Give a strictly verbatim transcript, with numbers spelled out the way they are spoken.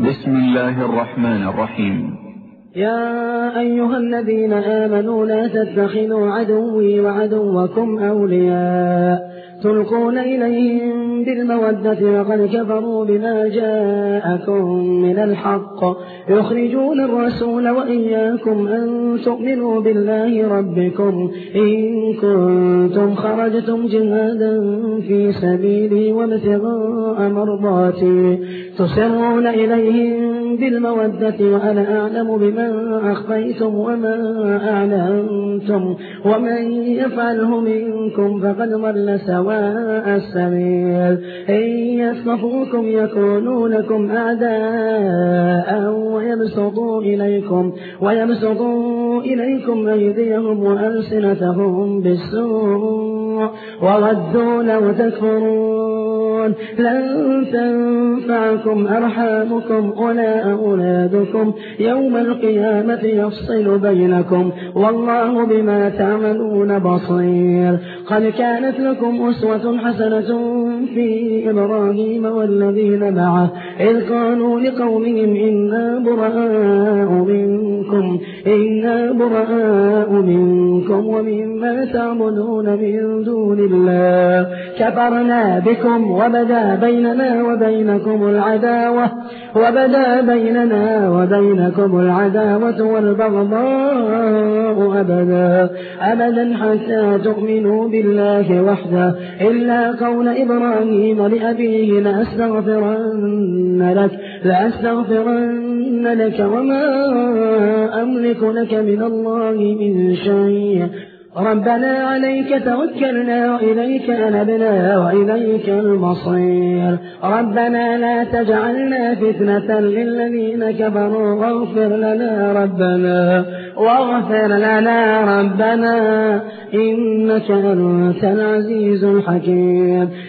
بسم الله الرحمن الرحيم. يا أيها الذين آمنوا لا تتخذوا عدوي وعدوكم أولياء تلقون إليهم بالمودة وقد كفروا بما جاءكم من الحق يخرجون الرسول وإياكم أن تؤمنوا بالله ربكم إن كنتم خرجتم جهادا في سبيلي وابتغاء مرضاتي تسرون إليهم بالمودة وأنا أعلم بما أخفيتم وما أعلنتم ومن يفعله منكم فقد ضل سواء السبيل إن يثقفوكم يكونوا لكم أعداء ويبسطوا إليكم ويبسطوا إليكم أيديهم وألسنتهم بالسوء وودوا لو تكفرون لن تنفعكم أرحامكم ولا أولادكم يوم القيامة يفصل بينكم والله بما تعملون بصير. قد كانت لكم أسوة حسنة في إبراهيم والذين معه إذ قالوا لقومهم إنا براء منكم إنا براء منكم ومما تعبدون من دون الله كفرنا بكم وبدا بيننا وبينكم العداوة وبدا بيننا وبينكم العداوة والبغضاء أبدا أبدا حتى تؤمنوا بالله وحده إلا قول إبراهيم لأبيه لأستغفرن لك لأستغفرن لك وما أملك لك من الله من شيء ربنا عليك توكلنا وإليك أنبنا وإليك المصير ربنا لا تجعلنا فتنة للذين كفروا واغفر لنا ربنا واغفر لنا ربنا إنك أنت العزيز الحكيم.